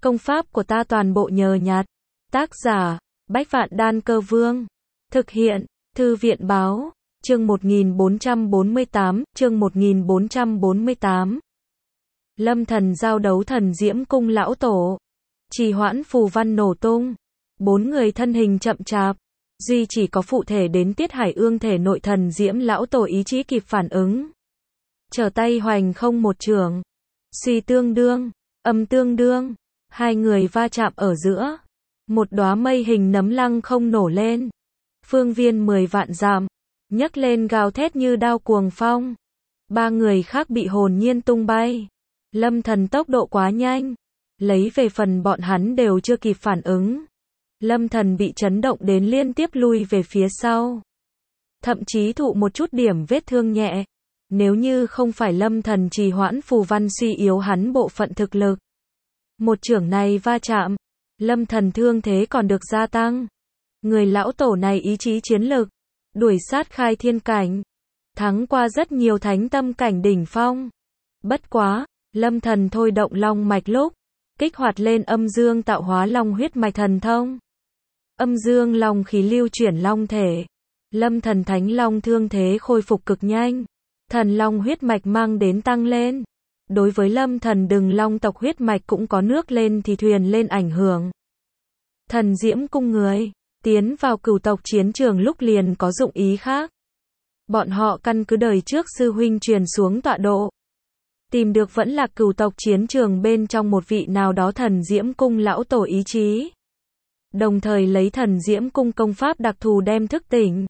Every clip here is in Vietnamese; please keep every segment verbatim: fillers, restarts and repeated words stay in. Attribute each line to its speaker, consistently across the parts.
Speaker 1: Công pháp của ta toàn bộ nhờ nhặt. Tác giả, Bách Vạn Đan Cơ Vương. Thực hiện, Thư viện Báo. Chương một nghìn bốn trăm bốn mươi tám, chương một nghìn bốn trăm bốn mươi tám. Lâm Thần giao đấu Thần Diễm Cung lão tổ. Trì hoãn phù văn nổ tung. Bốn người thân hình chậm chạp. Duy chỉ có phụ thể đến Tiết Hải Ương thể nội Thần Diễm lão tổ ý chí kịp phản ứng. Trở tay hoành không một chưởng. Suy tương đương, âm tương đương. Hai người va chạm ở giữa. Một đóa mây hình nấm lăng không nổ lên. Phương viên mười vạn dặm. Nhấc lên gào thét như đao cuồng phong. Ba người khác bị hồn nhiên tung bay. Lâm Thần tốc độ quá nhanh. Lấy về phần bọn hắn đều chưa kịp phản ứng. Lâm Thần bị chấn động đến liên tiếp lui về phía sau. Thậm chí thụ một chút điểm vết thương nhẹ. Nếu như không phải Lâm Thần trì hoãn phù văn suy yếu hắn bộ phận thực lực. Một chưởng này va chạm. Lâm Thần thương thế còn được gia tăng. Người lão tổ này ý chí chiến lực. Đuổi sát khai thiên cảnh. Thắng qua rất nhiều thánh tâm cảnh đỉnh phong. Bất quá, Lâm Thần thôi động long mạch lúc. Kích hoạt lên âm dương tạo hóa long huyết mạch thần thông. Âm dương long khí lưu chuyển long thể. Lâm Thần thánh long thương thế khôi phục cực nhanh. Thần long huyết mạch mang đến tăng lên. Đối với Lâm Thần đừng long tộc huyết mạch cũng có nước lên thì thuyền lên ảnh hưởng. Thần Diễm Cung người, tiến vào cửu tộc chiến trường lúc liền có dụng ý khác. Bọn họ căn cứ đời trước sư huynh truyền xuống tọa độ. Tìm được vẫn là cửu tộc chiến trường bên trong một vị nào đó Thần Diễm Cung lão tổ ý chí. Đồng thời lấy Thần Diễm Cung công pháp đặc thù đem thức tỉnh.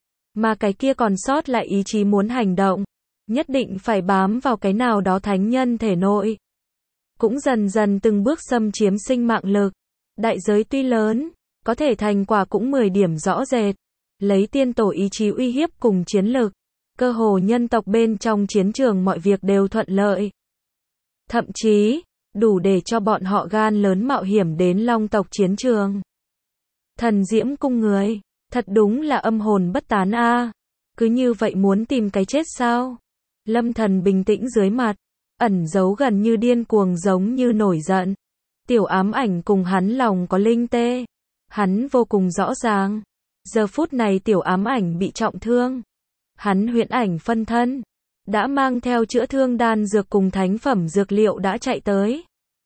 Speaker 1: Mà cái kia còn sót lại ý chí muốn hành động. Nhất định phải bám vào cái nào đó thánh nhân thể nội. Cũng dần dần từng bước xâm chiếm sinh mạng lực. Đại giới tuy lớn, có thể thành quả cũng mười điểm rõ rệt. Lấy tiên tổ ý chí uy hiếp cùng chiến lực. Cơ hồ nhân tộc bên trong chiến trường mọi việc đều thuận lợi. Thậm chí, đủ để cho bọn họ gan lớn mạo hiểm đến long tộc chiến trường. Thần Diễm Cung người, thật đúng là âm hồn bất tán a. À. Cứ như vậy muốn tìm cái chết sao? Lâm Thần bình tĩnh dưới mặt, ẩn giấu gần như điên cuồng giống như nổi giận. Tiểu ám ảnh cùng hắn lòng có linh tê. Hắn vô cùng rõ ràng. Giờ phút này tiểu ám ảnh bị trọng thương. Hắn huyễn ảnh phân thân. Đã mang theo chữa thương đan dược cùng thánh phẩm dược liệu đã chạy tới.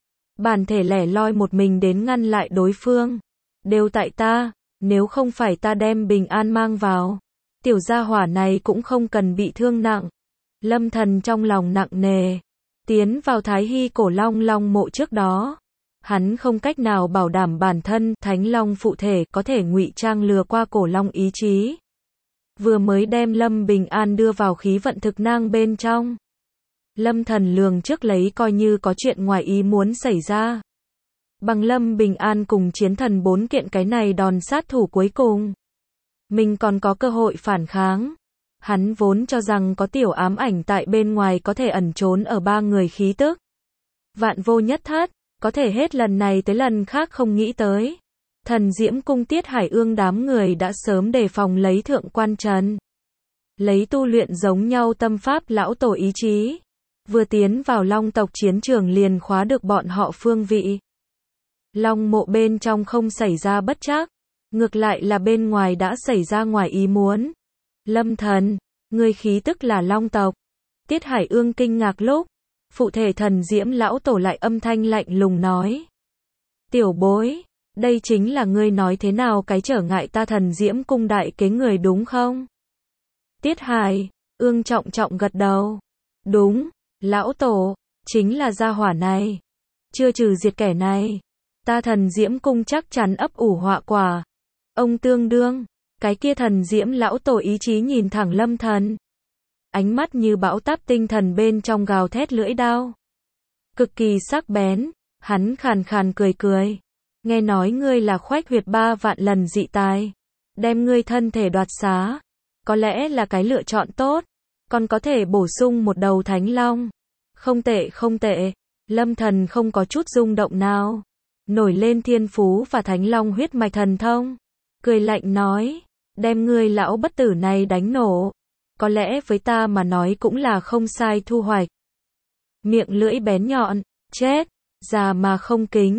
Speaker 1: Bản thể lẻ loi một mình đến ngăn lại đối phương. Đều tại ta, nếu không phải ta đem bình an mang vào. Tiểu gia hỏa này cũng không cần bị thương nặng. Lâm Thần trong lòng nặng nề. Tiến vào Thái Hy cổ long long mộ trước đó. Hắn không cách nào bảo đảm bản thân thánh long phụ thể có thể ngụy trang lừa qua cổ long ý chí. Vừa mới đem Lâm Bình An đưa vào khí vận thực nang bên trong. Lâm Thần lường trước lấy coi như có chuyện ngoài ý muốn xảy ra. Bằng Lâm Bình An cùng chiến thần bốn kiện cái này đòn sát thủ cuối cùng. Mình còn có cơ hội phản kháng. Hắn vốn cho rằng có tiểu ám ảnh tại bên ngoài có thể ẩn trốn ở ba người khí tức. Vạn vô nhất thất, có thể hết lần này tới lần khác không nghĩ tới. Thần Diễm Cung Tiết Hải Ương đám người đã sớm đề phòng lấy thượng quan trần. Lấy tu luyện giống nhau tâm pháp lão tổ ý chí. Vừa tiến vào long tộc chiến trường liền khóa được bọn họ phương vị. Long mộ bên trong không xảy ra bất trắc. Ngược lại là bên ngoài đã xảy ra ngoài ý muốn. Lâm Thần, người khí tức là long tộc. Tiết Hải Ương kinh ngạc lúc. Phụ thể Thần Diễm lão tổ lại âm thanh lạnh lùng nói. Tiểu bối, đây chính là ngươi nói thế nào cái trở ngại ta Thần Diễm Cung đại kế người đúng không? Tiết Hải Ương trọng trọng gật đầu. Đúng, lão tổ, chính là gia hỏa này. Chưa trừ diệt kẻ này. Ta Thần Diễm Cung chắc chắn ấp ủ họa quả. Ông tương đương, cái kia Thần Diễm lão tổ ý chí nhìn thẳng Lâm Thần. Ánh mắt như bão táp tinh thần bên trong gào thét lưỡi đao. Cực kỳ sắc bén, hắn khàn khàn cười cười. Nghe nói ngươi là khoách huyệt ba vạn lần dị tài. Đem ngươi thân thể đoạt xá. Có lẽ là cái lựa chọn tốt. Còn có thể bổ sung một đầu thánh long. Không tệ không tệ. Lâm Thần không có chút rung động nào. Nổi lên thiên phú và thánh long huyết mạch thần thông. Cười lạnh nói. Đem ngươi lão bất tử này đánh nổ. Có lẽ với ta mà nói cũng là không sai thu hoạch. Miệng lưỡi bén nhọn, chết, già mà không kính,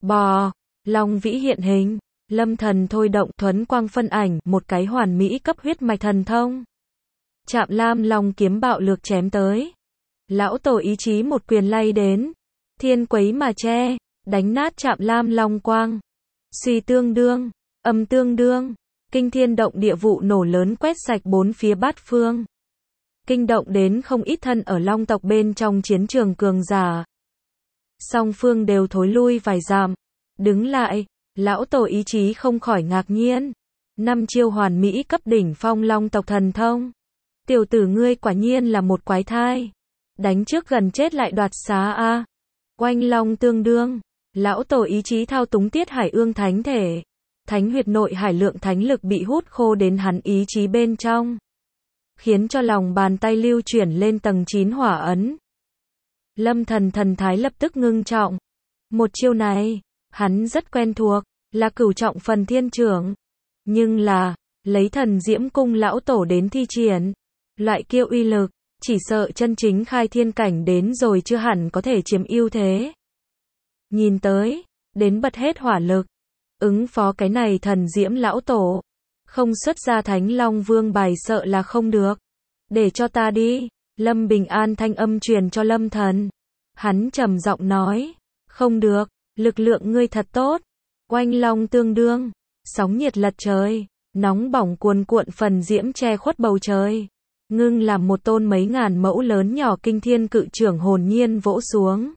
Speaker 1: Bò, long vĩ hiện hình, Lâm Thần thôi động thuấn quang phân ảnh, một cái hoàn mỹ cấp huyết mạch thần thông. Trạm Lam Long kiếm bạo lược chém tới. Lão tổ ý chí một quyền lay đến, thiên quấy mà che, đánh nát Trạm Lam Long quang. Suy tương đương, âm tương đương, kinh thiên động địa vụ nổ lớn quét sạch bốn phía bát phương. Kinh động đến không ít thân ở Long tộc bên trong chiến trường cường giả. Song phương đều thối lui vài dặm, đứng lại, lão tổ ý chí không khỏi ngạc nhiên. Năm chiêu hoàn mỹ cấp đỉnh phong Long tộc thần thông. Tiểu tử ngươi quả nhiên là một quái thai. Đánh trước gần chết lại đoạt xá a. Oanh long tương đương, lão tổ ý chí thao túng Tiết Hải Ương thánh thể. Thánh huyệt nội hải lượng thánh lực bị hút khô đến hắn ý chí bên trong, khiến cho lòng bàn tay lưu chuyển lên tầng chín hỏa ấn. Lâm Thần thần thái lập tức ngưng trọng. Một chiêu này, hắn rất quen thuộc, là cửu trọng phần thiên trưởng. Nhưng là, lấy thần diễm cung lão tổ đến thi triển, loại kia uy lực, chỉ sợ chân chính khai thiên cảnh đến rồi chưa hẳn có thể chiếm ưu thế. Nhìn tới, đến bật hết hỏa lực, ứng phó cái này thần diễm lão tổ, không xuất ra Thánh Long Vương bài sợ là không được. Để cho ta đi, Lâm Bình An thanh âm truyền cho Lâm Thần. Hắn trầm giọng nói, không được, lực lượng ngươi thật tốt. Oanh long tương đương, sóng nhiệt lật trời, nóng bỏng cuồn cuộn phần diễm che khuất bầu trời. Ngưng làm một tôn mấy ngàn mẫu lớn nhỏ kinh thiên cự trưởng hồn nhiên vỗ xuống.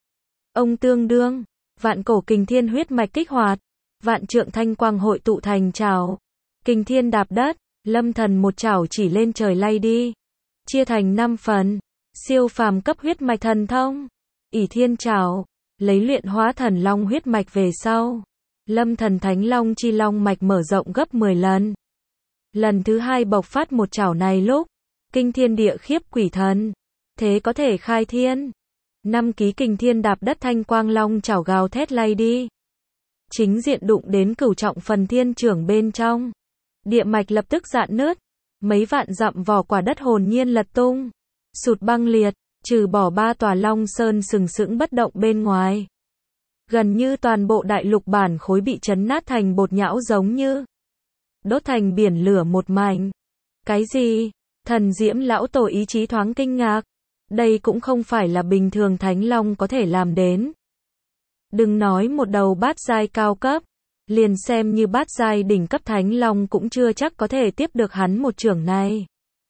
Speaker 1: Ông tương đương, vạn cổ kình thiên huyết mạch kích hoạt, vạn trượng thanh quang hội tụ thành trảo. Kình thiên đạp đất, Lâm Thần một chảo chỉ lên trời lay đi, chia thành năm phần, siêu phàm cấp huyết mạch thần thông. Ỷ thiên trảo, lấy luyện hóa thần long huyết mạch về sau, Lâm Thần Thánh Long chi long mạch mở rộng gấp mười lần. Lần thứ hai bộc phát một chảo này lúc, kinh thiên địa khiếp quỷ thần, thế có thể khai thiên. Năm ký kình thiên đạp đất thanh quang long chảo gào thét lay đi, chính diện đụng đến cửu trọng phần thiên trưởng bên trong. Địa mạch lập tức rạn nứt, mấy vạn dặm vỏ quả đất hồn nhiên lật tung, sụt băng liệt, trừ bỏ ba tòa Long Sơn sừng sững bất động bên ngoài. Gần như toàn bộ đại lục bản khối bị chấn nát thành bột nhão giống như đốt thành biển lửa một mảnh. Cái gì? Thần diễm lão tổ ý chí thoáng kinh ngạc. Đây cũng không phải là bình thường Thánh Long có thể làm đến. Đừng nói một đầu bát giai cao cấp, liền xem như bát giai đỉnh cấp Thánh Long cũng chưa chắc có thể tiếp được hắn một chưởng này.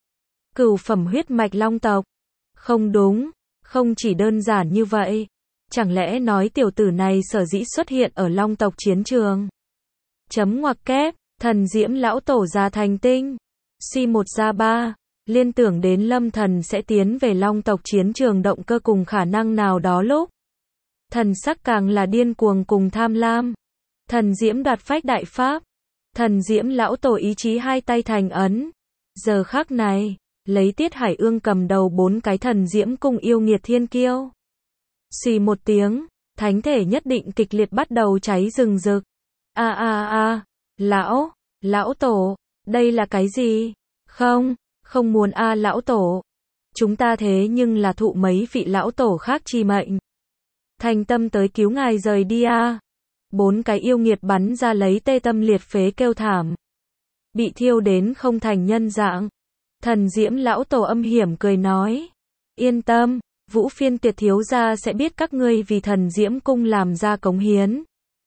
Speaker 1: Cửu phẩm huyết mạch Long tộc. Không đúng, không chỉ đơn giản như vậy. Chẳng lẽ nói tiểu tử này sở dĩ xuất hiện ở Long tộc chiến trường? Chấm ngoặc kép, thần diễm lão tổ ra thành tinh. Suy một ra ba, liên tưởng đến Lâm Thần sẽ tiến về Long tộc chiến trường động cơ cùng khả năng nào đó lúc. Thần sắc càng là điên cuồng cùng tham lam. Thần diễm đoạt phách đại pháp. Thần diễm lão tổ ý chí hai tay thành ấn. Giờ khắc này, lấy Tiết Hải Ương cầm đầu bốn cái thần diễm cung yêu nghiệt thiên kiêu. Xì một tiếng, thánh thể nhất định kịch liệt bắt đầu cháy rừng rực. A a a, lão, lão tổ, đây là cái gì? Không, không muốn a lão tổ. Chúng ta thế nhưng là thụ mấy vị lão tổ khác chi mệnh. Thành tâm tới cứu ngài rời đi a. Bốn cái yêu nghiệt bắn ra lấy tê tâm liệt phế kêu thảm. Bị thiêu đến không thành nhân dạng. Thần diễm lão tổ âm hiểm cười nói. Yên tâm, Vũ Phiên Tiệt thiếu gia sẽ biết các ngươi vì thần diễm cung làm ra cống hiến.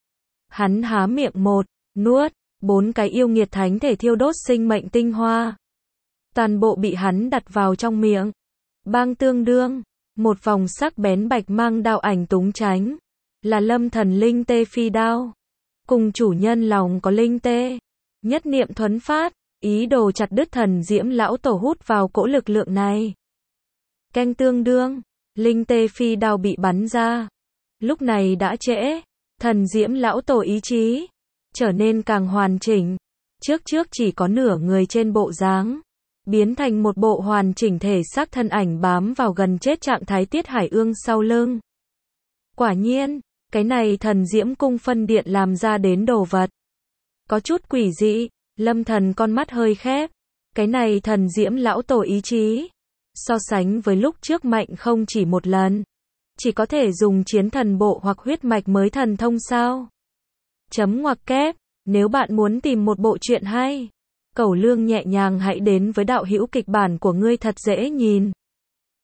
Speaker 1: Hắn há miệng một, nuốt, bốn cái yêu nghiệt thánh thể thiêu đốt sinh mệnh tinh hoa. Toàn bộ bị hắn đặt vào trong miệng. Bang tương đương, một vòng sắc bén bạch mang đao ảnh túng tránh. Là Lâm Thần linh tê phi đao. Cùng chủ nhân lòng có linh tê. Nhất niệm thuấn phát, ý đồ chặt đứt thần diễm lão tổ hút vào cỗ lực lượng này. Canh tương đương, linh tê phi đao bị bắn ra. Lúc này đã trễ, thần diễm lão tổ ý chí trở nên càng hoàn chỉnh. Trước trước chỉ có nửa người trên bộ dáng, biến thành một bộ hoàn chỉnh thể xác thân ảnh bám vào gần chết trạng thái Tiết Hải Ương sau lưng. Quả nhiên, cái này thần diễm cung phân điện làm ra đến đồ vật có chút quỷ dị. Lâm Thần con mắt hơi khép. Cái này thần diễm lão tổ ý chí so sánh với lúc trước mạnh không chỉ một lần. chỉ có thể dùng chiến thần bộ hoặc huyết mạch mới thần thông sao? Chấm ngoặc kép, nếu bạn muốn tìm một bộ truyện hay, cẩu lương nhẹ nhàng hãy đến với đạo hữu kịch bản của ngươi thật dễ nhìn.